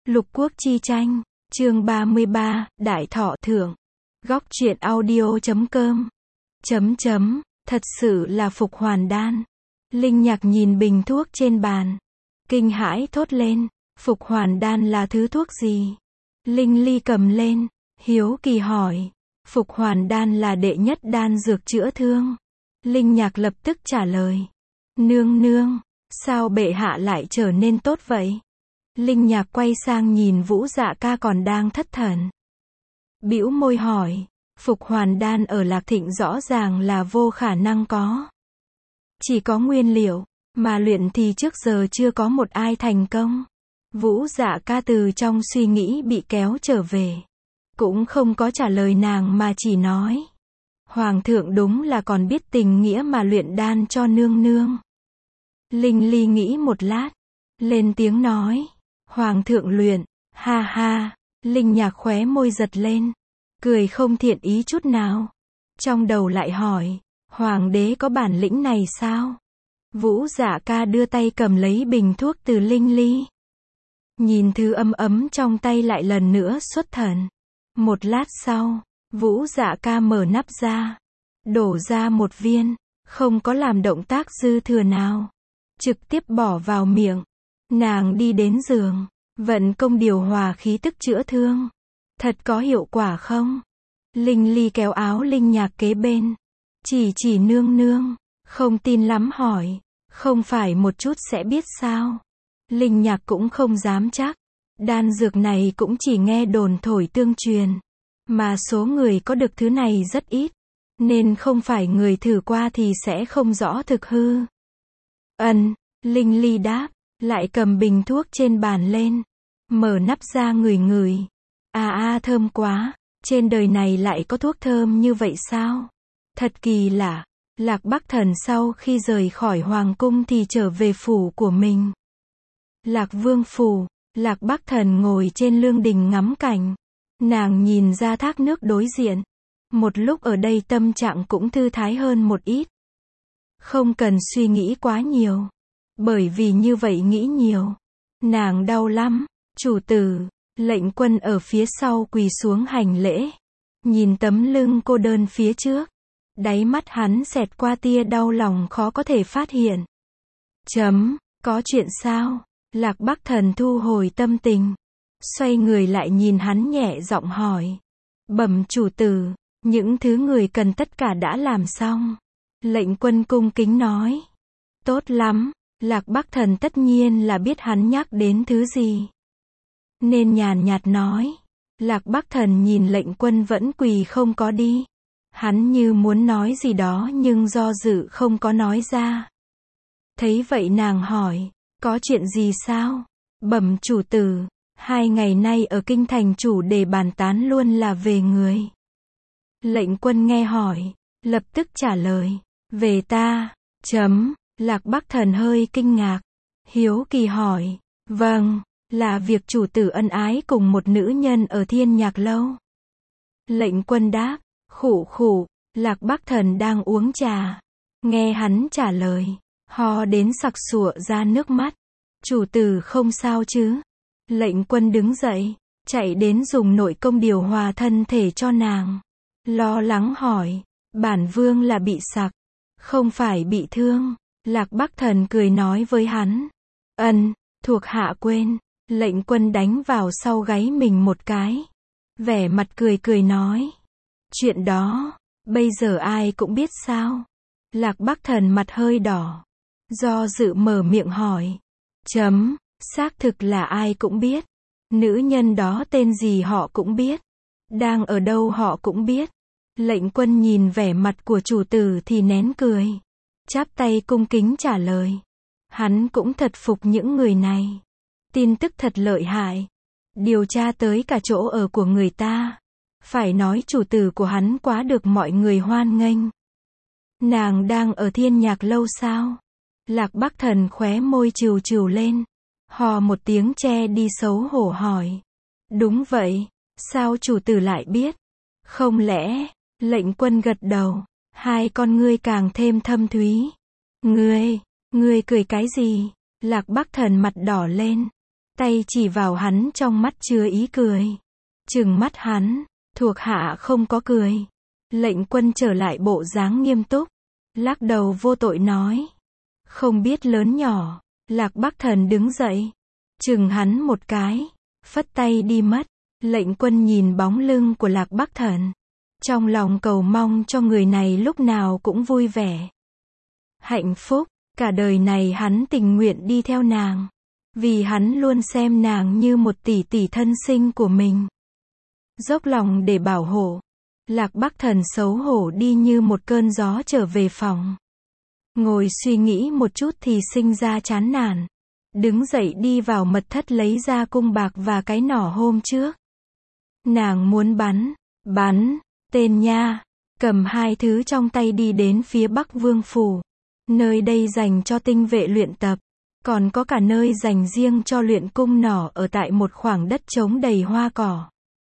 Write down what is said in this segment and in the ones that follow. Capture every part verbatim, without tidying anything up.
Lục quốc chi tranh, chương ba mươi ba, Đại Thọ Thưởng. Góc truyện audio chấm com. Chấm chấm, thật sự là phục hoàn đan. Linh Nhạc nhìn bình thuốc trên bàn. Kinh hãi thốt lên, phục hoàn đan là thứ thuốc gì? Linh Ly cầm lên, hiếu kỳ hỏi. Phục hoàn đan là đệ nhất đan dược chữa thương. Linh Nhạc lập tức trả lời. Nương nương, sao bệ hạ lại trở nên tốt vậy? Linh Nhạc quay sang nhìn Vũ Dạ Ca còn đang thất thần. Bĩu môi hỏi, phục hoàn đan ở Lạc Thịnh rõ ràng là vô khả năng có. Chỉ có nguyên liệu, mà luyện thì trước giờ chưa có một ai thành công. Vũ Dạ Ca từ trong suy nghĩ bị kéo trở về. Cũng không có trả lời nàng mà chỉ nói. Hoàng thượng đúng là còn biết tình nghĩa mà luyện đan cho nương nương. Linh Ly nghĩ một lát, lên tiếng nói. Hoàng thượng luyện, ha ha, Linh Nhạc khóe môi giật lên, cười không thiện ý chút nào. Trong đầu lại hỏi, hoàng đế có bản lĩnh này sao? Vũ Dạ Ca đưa tay cầm lấy bình thuốc từ Linh Ly. Nhìn thứ ấm ấm trong tay lại lần nữa xuất thần. Một lát sau, Vũ Dạ Ca mở nắp ra, đổ ra một viên, không có làm động tác dư thừa nào. Trực tiếp bỏ vào miệng. Nàng đi đến giường, vận công điều hòa khí tức chữa thương. Thật có hiệu quả không? Linh Ly kéo áo Linh Nhạc kế bên. Chỉ chỉ nương nương, không tin lắm hỏi. Không phải một chút sẽ biết sao? Linh Nhạc cũng không dám chắc. Đan dược này cũng chỉ nghe đồn thổi tương truyền. Mà số người có được thứ này rất ít. Nên không phải người thử qua thì sẽ không rõ thực hư. Ân, Linh Ly đáp. Lại cầm bình thuốc trên bàn lên. Mở nắp ra ngửi ngửi. À à thơm quá. Trên đời này lại có thuốc thơm như vậy sao? Thật kỳ lạ. Lạc Bắc Thần sau khi rời khỏi hoàng cung thì trở về phủ của mình. Lạc Vương phủ. Lạc Bắc Thần ngồi trên lương đình ngắm cảnh. Nàng nhìn ra thác nước đối diện. Một lúc ở đây tâm trạng cũng thư thái hơn một ít. Không cần suy nghĩ quá nhiều. Bởi vì như vậy nghĩ nhiều, nàng đau lắm. Chủ tử, Lệnh Quân ở phía sau quỳ xuống hành lễ. Nhìn tấm lưng cô đơn phía trước. Đáy mắt hắn xẹt qua tia đau lòng khó có thể phát hiện. Chấm, có chuyện sao? Lạc Bắc Thần thu hồi tâm tình. Xoay người lại nhìn hắn nhẹ giọng hỏi. Bẩm chủ tử, những thứ người cần tất cả đã làm xong. Lệnh Quân cung kính nói. Tốt lắm. Lạc Bắc Thần tất nhiên là biết hắn nhắc đến thứ gì. Nên nhàn nhạt nói. Lạc Bắc Thần nhìn Lệnh Quân vẫn quỳ không có đi. Hắn như muốn nói gì đó nhưng do dự không có nói ra. Thấy vậy nàng hỏi. Có chuyện gì sao? Bẩm chủ tử. Hai ngày nay ở kinh thành chủ đề bàn tán luôn là về người. Lệnh Quân nghe hỏi. Lập tức trả lời. Về ta. Chấm. Lạc Bắc Thần hơi kinh ngạc. Hiếu kỳ hỏi. Vâng, là việc chủ tử ân ái cùng một nữ nhân ở Thiên Nhạc Lâu. Lệnh Quân đáp. Khụ khụ. Lạc Bắc Thần đang uống trà. Nghe hắn trả lời. Ho đến sặc sụa ra nước mắt. Chủ tử không sao chứ? Lệnh Quân đứng dậy. Chạy đến dùng nội công điều hòa thân thể cho nàng. Lo lắng hỏi. Bản vương là bị sặc. Không phải bị thương. Lạc Bắc Thần cười nói với hắn. Ân, thuộc hạ quên. Lệnh Quân đánh vào sau gáy mình một cái. Vẻ mặt cười cười nói. Chuyện đó, bây giờ ai cũng biết sao? Lạc Bắc Thần mặt hơi đỏ. Do dự mở miệng hỏi. Chấm, xác thực là ai cũng biết. Nữ nhân đó tên gì họ cũng biết. Đang ở đâu họ cũng biết. Lệnh Quân nhìn vẻ mặt của chủ tử thì nén cười. Chắp tay cung kính trả lời. Hắn cũng thật phục những người này. Tin tức thật lợi hại. Điều tra tới cả chỗ ở của người ta. Phải nói chủ tử của hắn quá được mọi người hoan nghênh. Nàng đang ở Thiên Nhạc Lâu sao? Lạc Bắc Thần khóe môi trìu trìu lên. Hò một tiếng che đi xấu hổ hỏi. Đúng vậy. Sao chủ tử lại biết? Không lẽ? Lệnh Quân gật đầu. Hai con ngươi càng thêm thâm thúy. Ngươi, ngươi cười cái gì? Lạc Bắc Thần mặt đỏ lên. tay chỉ vào hắn trong mắt chứa ý cười. Trừng mắt hắn, thuộc hạ không có cười. Lệnh Quân trở lại bộ dáng nghiêm túc, lắc đầu vô tội nói. Không biết lớn nhỏ. Lạc Bắc Thần đứng dậy, chừng hắn một cái, phất tay đi mất. Lệnh Quân nhìn bóng lưng của Lạc Bắc Thần, trong lòng cầu mong cho người này lúc nào cũng vui vẻ, hạnh phúc. Cả đời này hắn tình nguyện đi theo nàng, vì hắn luôn xem nàng như một tỷ tỷ thân sinh của mình, dốc lòng để bảo hộ. Lạc Bắc Thần xấu hổ đi như một cơn gió trở về phòng. Ngồi suy nghĩ một chút thì sinh ra chán nản. Đứng dậy đi vào mật thất lấy ra cung bạc và cái nỏ hôm trước. Nàng muốn bắn, bắn, tên nha. Cầm hai thứ trong tay đi đến phía Bắc Vương Phủ. Nơi đây dành cho tinh vệ luyện tập. Còn có cả nơi dành riêng cho luyện cung nỏ ở tại một khoảng đất trống đầy hoa cỏ.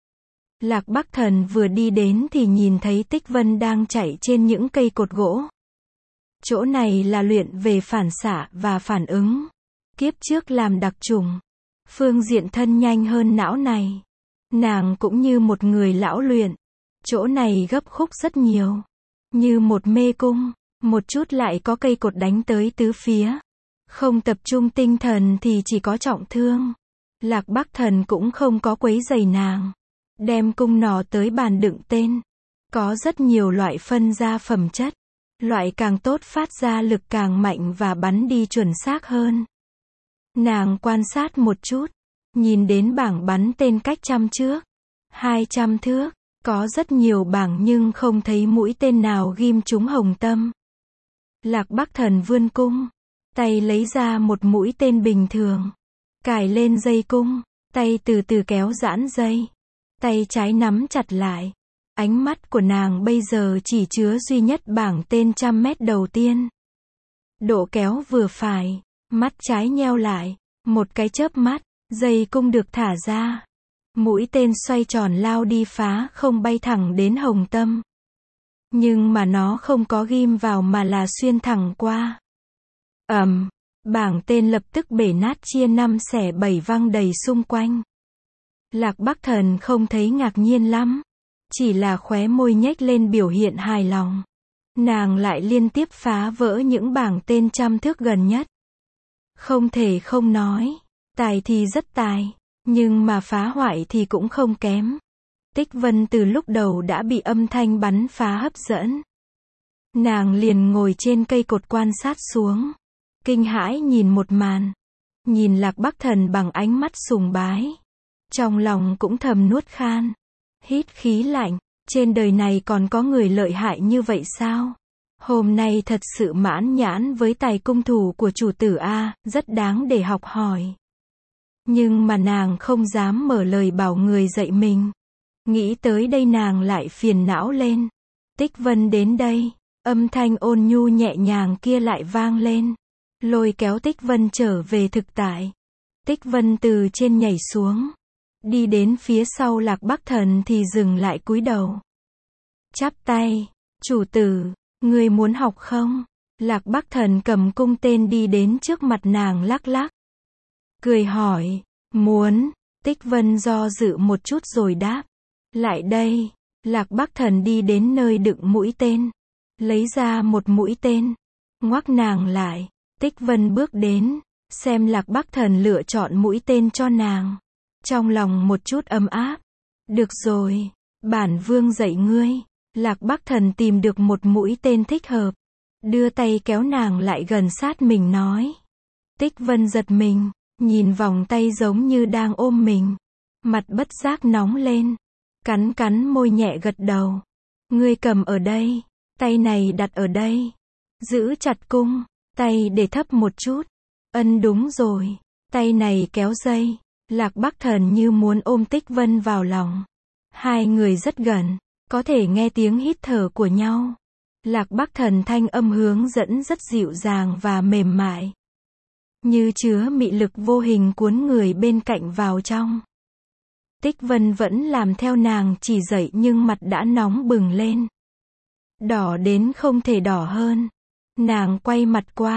Lạc Bắc Thần vừa đi đến thì nhìn thấy Tích Vân đang chạy trên những cây cột gỗ. Chỗ này là luyện về phản xạ và phản ứng. Kiếp trước làm đặc trùng. Phương diện thân nhanh hơn não này. Nàng cũng như một người lão luyện. Chỗ này gấp khúc rất nhiều. Như một mê cung. Một chút lại có cây cột đánh tới tứ phía. Không tập trung tinh thần thì chỉ có trọng thương. Lạc Bắc Thần cũng không có quấy rầy nàng. Đem cung nỏ tới bàn đựng tên. Có rất nhiều loại phân ra phẩm chất. Loại càng tốt phát ra lực càng mạnh và bắn đi chuẩn xác hơn. Nàng quan sát một chút. Nhìn đến bảng bắn tên cách trăm trước. Hai trăm thước. Có rất nhiều bảng nhưng không thấy mũi tên nào ghim trúng hồng tâm. Lạc Bắc Thần vươn cung. Tay lấy ra một mũi tên bình thường. Cài lên dây cung. Tay từ từ kéo giãn dây. Tay trái nắm chặt lại. Ánh mắt của nàng bây giờ chỉ chứa duy nhất bảng tên trăm mét đầu tiên. Độ kéo vừa phải. Mắt trái nheo lại. Một cái chớp mắt. Dây cung được thả ra. Mũi tên xoay tròn lao đi phá không bay thẳng đến hồng tâm. Nhưng mà nó không có ghim vào mà là xuyên thẳng qua. Ầm, bảng tên lập tức bể nát chia năm xẻ bảy văng đầy xung quanh. Lạc Bắc Thần không thấy ngạc nhiên lắm. Chỉ là khóe môi nhếch lên biểu hiện hài lòng. Nàng lại liên tiếp phá vỡ những bảng tên trăm thước gần nhất. Không thể không nói. Tài thì rất tài. Nhưng mà phá hoại thì cũng không kém. Tích Vân từ lúc đầu đã bị âm thanh bắn phá hấp dẫn. Nàng liền ngồi trên cây cột quan sát xuống. Kinh hãi nhìn một màn. Nhìn Lạc Bắc Thần bằng ánh mắt sùng bái. Trong lòng cũng thầm nuốt khan. Hít khí lạnh. Trên đời này còn có người lợi hại như vậy sao? Hôm nay thật sự mãn nhãn với tài cung thủ của chủ tử A, rất đáng để học hỏi. Nhưng mà nàng không dám mở lời bảo người dạy mình. Nghĩ tới đây nàng lại phiền não lên. Tích Vân đến đây. Âm thanh ôn nhu nhẹ nhàng kia lại vang lên. Lôi kéo Tích Vân trở về thực tại. Tích Vân từ trên nhảy xuống. Đi đến phía sau Lạc Bắc Thần thì dừng lại cúi đầu. Chắp tay. Chủ tử, ngươi muốn học không? Lạc Bắc Thần cầm cung tên đi đến trước mặt nàng lắc lắc. Cười hỏi. Muốn. Tích Vân do dự một chút rồi đáp. Lại đây. Lạc Bắc Thần đi đến nơi đựng mũi tên. Lấy ra một mũi tên. Ngoắc nàng lại. Tích Vân bước đến. Xem Lạc Bắc Thần lựa chọn mũi tên cho nàng. Trong lòng một chút ấm áp. Được rồi. Bản vương dạy ngươi. Lạc Bắc Thần tìm được một mũi tên thích hợp. Đưa tay kéo nàng lại gần sát mình nói. Tích Vân giật mình. Nhìn vòng tay giống như đang ôm mình. Mặt bất giác nóng lên. Cắn cắn môi nhẹ gật đầu. Ngươi cầm ở đây. Tay này đặt ở đây. Giữ chặt cung. Tay để thấp một chút. Ân đúng rồi. Tay này kéo dây. Lạc Bắc Thần như muốn ôm Tích Vân vào lòng. Hai người rất gần. Có thể nghe tiếng hít thở của nhau. Lạc Bắc Thần thanh âm hướng dẫn rất dịu dàng và mềm mại. Như chứa mị lực vô hình cuốn người bên cạnh vào trong. Tích Vân vẫn làm theo nàng chỉ dạy nhưng mặt đã nóng bừng lên. Đỏ đến không thể đỏ hơn. Nàng quay mặt qua.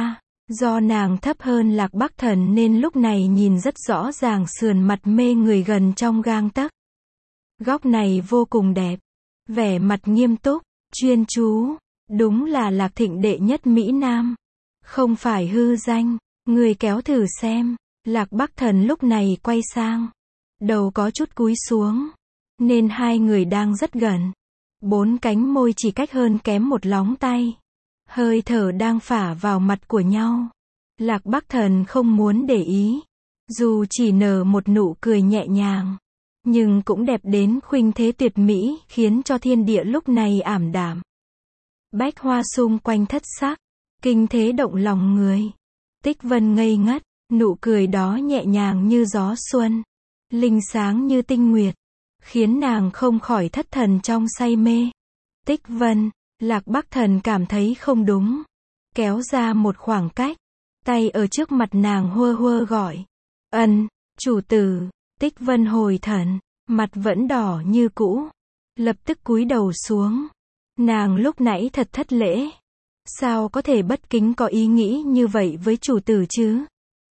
Do nàng thấp hơn Lạc Bắc Thần nên lúc này nhìn rất rõ ràng sườn mặt mê người gần trong gang tấc. Góc này vô cùng đẹp. Vẻ mặt nghiêm túc, chuyên chú. Đúng là Lạc Thịnh đệ nhất Mỹ Nam. Không phải hư danh. Người kéo thử xem. Lạc Bắc Thần lúc này quay sang. Đầu có chút cúi xuống. Nên hai người đang rất gần. Bốn cánh môi chỉ cách hơn kém một lóng tay. Hơi thở đang phả vào mặt của nhau. Lạc Bắc Thần không muốn để ý. Dù chỉ nở một nụ cười nhẹ nhàng. Nhưng cũng đẹp đến khuynh thế tuyệt mỹ, khiến cho thiên địa lúc này ảm đạm. Bách hoa xung quanh thất sắc. Kinh thế động lòng người. Tích Vân ngây ngất. Nụ cười đó nhẹ nhàng như gió xuân. Linh sáng như tinh nguyệt. Khiến nàng không khỏi thất thần trong say mê. Tích Vân. Lạc Bắc Thần cảm thấy không đúng. Kéo ra một khoảng cách. Tay ở trước mặt nàng hua hua gọi. Ân, chủ tử. Tích Vân hồi thần. Mặt vẫn đỏ như cũ. Lập tức cúi đầu xuống. Nàng lúc nãy thật thất lễ. Sao có thể bất kính có ý nghĩ như vậy với chủ tử chứ?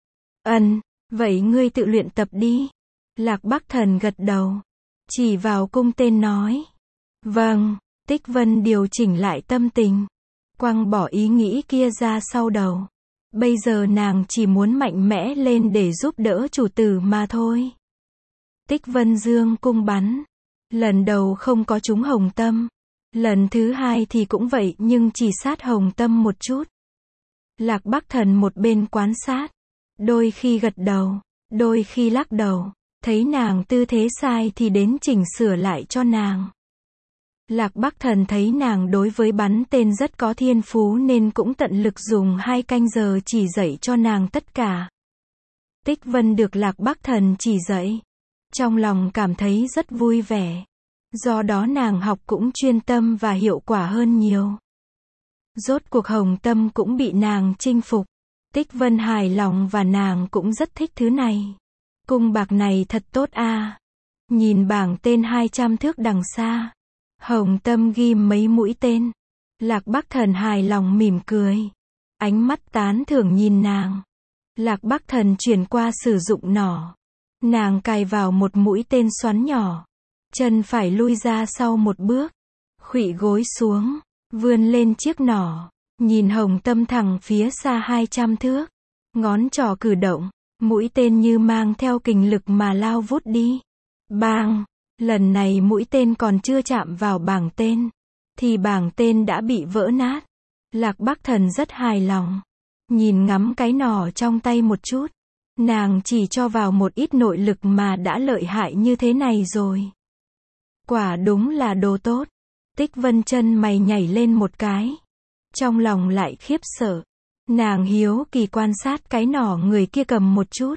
Ân, vậy ngươi tự luyện tập đi. Lạc Bắc Thần gật đầu. Chỉ vào cung tên nói. Vâng. Tích Vân điều chỉnh lại tâm tình. Quăng bỏ ý nghĩ kia ra sau đầu. Bây giờ nàng chỉ muốn mạnh mẽ lên để giúp đỡ chủ tử mà thôi. Tích Vân dương cung bắn. Lần đầu không có trúng hồng tâm. Lần thứ hai thì cũng vậy nhưng chỉ sát hồng tâm một chút. Lạc Bắc Thần một bên quan sát. Đôi khi gật đầu. Đôi khi lắc đầu. Thấy nàng tư thế sai thì đến chỉnh sửa lại cho nàng. Lạc Bắc Thần thấy nàng đối với bắn tên rất có thiên phú nên cũng tận lực dùng hai canh giờ chỉ dạy cho nàng tất cả. Tích Vân được Lạc Bắc Thần chỉ dạy. Trong lòng cảm thấy rất vui vẻ. Do đó nàng học cũng chuyên tâm và hiệu quả hơn nhiều. Rốt cuộc hồng tâm cũng bị nàng chinh phục. Tích Vân hài lòng và nàng cũng rất thích thứ này. Cung bạc này thật tốt a. Nhìn bảng tên hai trăm thước đằng xa. Hồng tâm ghim mấy mũi tên. Lạc Bắc Thần hài lòng mỉm cười. Ánh mắt tán thưởng nhìn nàng. Lạc Bắc Thần chuyển qua sử dụng nỏ. Nàng cài vào một mũi tên xoắn nhỏ. Chân phải lui ra sau một bước. Khuỵu gối xuống. Vươn lên chiếc nỏ. Nhìn hồng tâm thẳng phía xa hai trăm thước. Ngón trỏ cử động. Mũi tên như mang theo kình lực mà lao vút đi. Bang! Lần này mũi tên còn chưa chạm vào bảng tên. Thì bảng tên đã bị vỡ nát. Lạc Bắc Thần rất hài lòng. Nhìn ngắm cái nỏ trong tay một chút. Nàng chỉ cho vào một ít nội lực mà đã lợi hại như thế này rồi. Quả đúng là đồ tốt. Tích Vân chân mày nhảy lên một cái. Trong lòng lại khiếp sợ. Nàng hiếu kỳ quan sát cái nỏ người kia cầm một chút.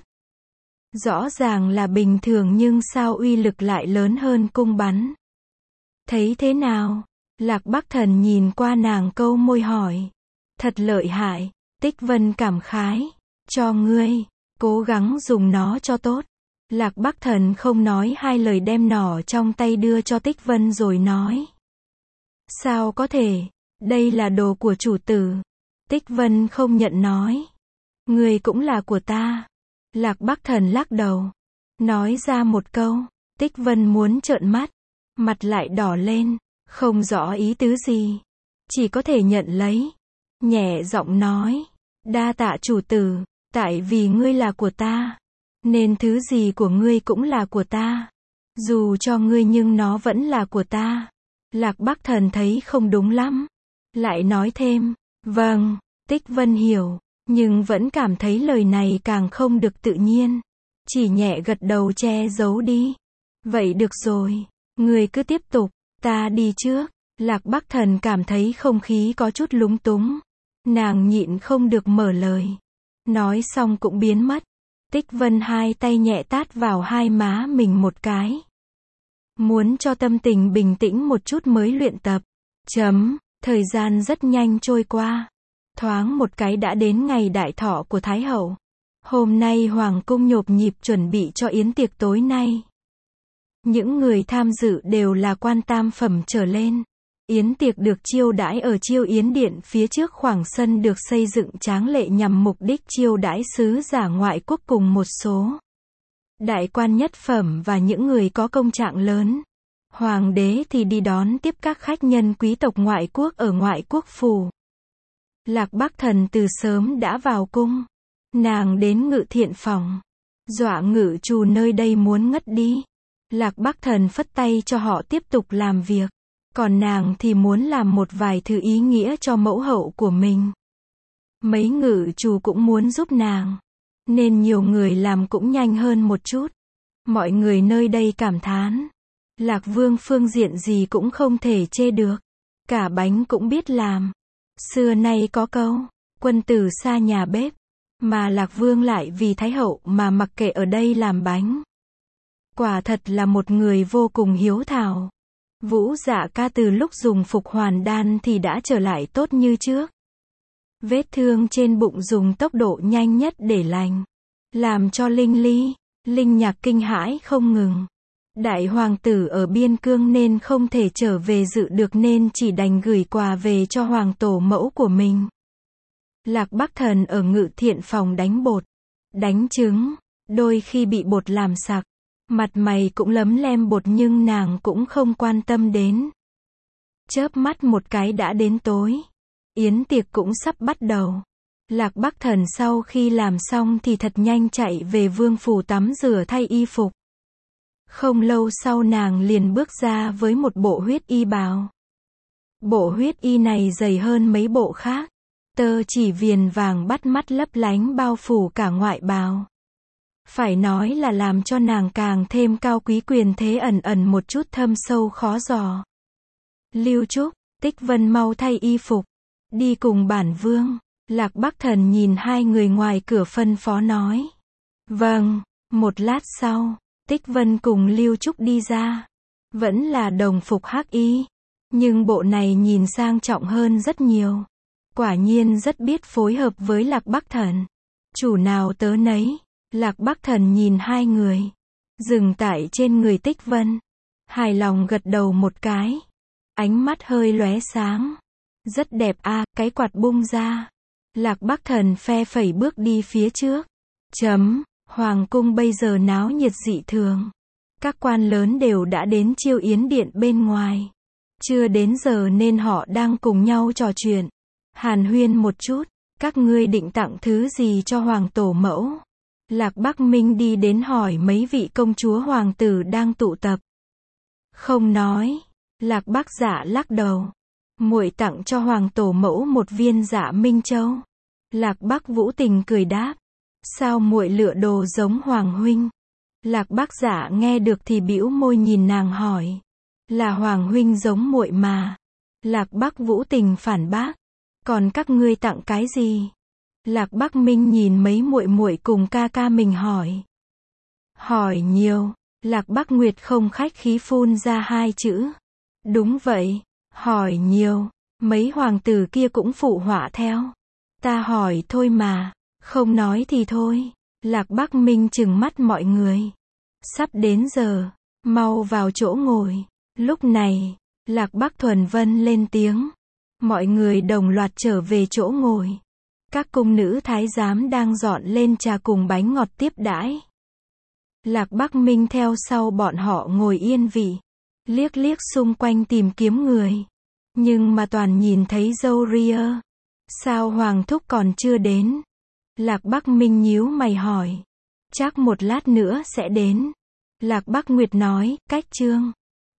Rõ ràng là bình thường nhưng sao uy lực lại lớn hơn cung bắn. Thấy thế nào? Lạc Bắc Thần nhìn qua nàng câu môi hỏi. Thật lợi hại. Tích Vân cảm khái. Cho ngươi. Cố gắng dùng nó cho tốt. Lạc Bắc Thần không nói hai lời đem nỏ trong tay đưa cho Tích Vân rồi nói. Sao có thể? Đây là đồ của chủ tử. Tích Vân không nhận nói. Ngươi cũng là của ta. Lạc Bắc Thần lắc đầu. Nói ra một câu. Tích Vân muốn trợn mắt. Mặt lại đỏ lên. Không rõ ý tứ gì. Chỉ có thể nhận lấy. Nhẹ giọng nói. Đa tạ chủ tử. Tại vì ngươi là của ta. Nên thứ gì của ngươi cũng là của ta. Dù cho ngươi nhưng nó vẫn là của ta. Lạc Bắc Thần thấy không đúng lắm. Lại nói thêm. Vâng. Tích Vân hiểu. Nhưng vẫn cảm thấy lời này càng không được tự nhiên. Chỉ nhẹ gật đầu che giấu đi. Vậy được rồi. Ngươi cứ tiếp tục. Ta đi trước. Lạc Bắc Thần cảm thấy không khí có chút lúng túng. Nàng nhịn không được mở lời. Nói xong cũng biến mất. Tích Vân hai tay nhẹ tát vào hai má mình một cái. Muốn cho tâm tình bình tĩnh một chút mới luyện tập. Chấm. Thời gian rất nhanh trôi qua. Thoáng một cái đã đến ngày đại thọ của Thái Hậu. Hôm nay Hoàng cung nhộp nhịp chuẩn bị cho yến tiệc tối nay. Những người tham dự đều là quan tam phẩm trở lên. Yến tiệc được chiêu đãi ở Chiêu Yến Điện phía trước khoảng sân được xây dựng tráng lệ nhằm mục đích chiêu đãi sứ giả ngoại quốc cùng một số đại quan nhất phẩm và những người có công trạng lớn. Hoàng đế thì đi đón tiếp các khách nhân quý tộc ngoại quốc ở ngoại quốc phủ. Lạc Bắc Thần từ sớm đã vào cung. Nàng đến Ngự Thiện phòng, dọa ngự trù nơi đây muốn ngất đi. Lạc Bắc Thần phất tay cho họ tiếp tục làm việc. Còn nàng thì muốn làm một vài thứ ý nghĩa cho mẫu hậu của mình. Mấy ngự trù cũng muốn giúp nàng, nên nhiều người làm cũng nhanh hơn một chút. Mọi người nơi đây cảm thán. Lạc Vương phương diện gì cũng không thể chê được. Cả bánh cũng biết làm. Xưa nay có câu, quân tử xa nhà bếp. Mà Lạc Vương lại vì Thái hậu mà mặc kệ ở đây làm bánh. Quả thật là một người vô cùng hiếu thảo. Vũ Dạ Ca từ lúc dùng phục hoàn đan thì đã trở lại tốt như trước. Vết thương trên bụng dùng tốc độ nhanh nhất để lành. Làm cho Linh Ly, Linh Nhạc kinh hãi không ngừng. Đại hoàng tử ở biên cương nên không thể trở về dự được nên chỉ đành gửi quà về cho hoàng tổ mẫu của mình. Lạc Bắc Thần ở Ngự Thiện phòng đánh bột, đánh trứng, đôi khi bị bột làm sặc. Mặt mày cũng lấm lem bột nhưng nàng cũng không quan tâm đến. Chớp mắt một cái đã đến tối. Yến tiệc cũng sắp bắt đầu. Lạc Bắc Thần sau khi làm xong thì thật nhanh chạy về vương phủ tắm rửa thay y phục. Không lâu sau nàng liền bước ra với một bộ huyết y bào. Bộ huyết y này dày hơn mấy bộ khác. Tơ chỉ viền vàng bắt mắt lấp lánh bao phủ cả ngoại bào. Phải nói là làm cho nàng càng thêm cao quý quyền thế ẩn ẩn một chút thâm sâu khó dò. Lưu Trúc, Tích Vân mau thay y phục. Đi cùng bản vương. Lạc Bắc Thần nhìn hai người ngoài cửa phân phó nói. Vâng, một lát sau, Tích Vân cùng Lưu Trúc đi ra. Vẫn là đồng phục hắc y. Nhưng bộ này nhìn sang trọng hơn rất nhiều. Quả nhiên rất biết phối hợp với Lạc Bắc Thần. Chủ nào tớ nấy. Lạc Bắc Thần nhìn hai người. Dừng tại trên người Tích Vân. Hài lòng gật đầu một cái. Ánh mắt hơi lóe sáng. Rất đẹp a, à, cái quạt bung ra. Lạc Bắc Thần phe phẩy bước đi phía trước. Chấm, Hoàng cung bây giờ náo nhiệt dị thường. Các quan lớn đều đã đến Chiêu Yến Điện bên ngoài. Chưa đến giờ nên họ đang cùng nhau trò chuyện. Hàn huyên một chút. Các ngươi định tặng thứ gì cho Hoàng tổ mẫu? Lạc Bắc Minh đi đến hỏi mấy vị công chúa hoàng tử đang tụ tập. Không nói. Lạc Bắc Dạ lắc đầu. Muội tặng cho hoàng tổ mẫu một viên Dạ Minh Châu. Lạc Bắc Vũ Tình cười đáp. Sao muội lựa đồ giống hoàng huynh? Lạc Bắc Dạ nghe được thì bĩu môi nhìn nàng hỏi. Là hoàng huynh giống muội mà. Lạc Bắc Vũ Tình phản bác. Còn các ngươi tặng cái gì? Lạc Bắc Minh nhìn mấy muội muội cùng ca ca mình hỏi. Hỏi nhiều. Lạc Bắc Nguyệt không khách khí phun ra hai chữ. Đúng vậy. Hỏi nhiều. Mấy hoàng tử kia cũng phụ họa theo. Ta hỏi thôi mà. Không nói thì thôi. Lạc Bắc Minh trừng mắt mọi người. Sắp đến giờ. Mau vào chỗ ngồi. Lúc này, Lạc Bắc Thuần Vân lên tiếng. Mọi người đồng loạt trở về chỗ ngồi. Các cung nữ thái giám đang dọn lên trà cùng bánh ngọt tiếp đãi. Lạc Bắc Minh theo sau bọn họ ngồi yên vị. Liếc liếc xung quanh tìm kiếm người. Nhưng mà toàn nhìn thấy dâu ria. Sao Hoàng thúc còn chưa đến? Lạc Bắc Minh nhíu mày hỏi. Chắc một lát nữa sẽ đến. Lạc Bắc Nguyệt nói, cách trương.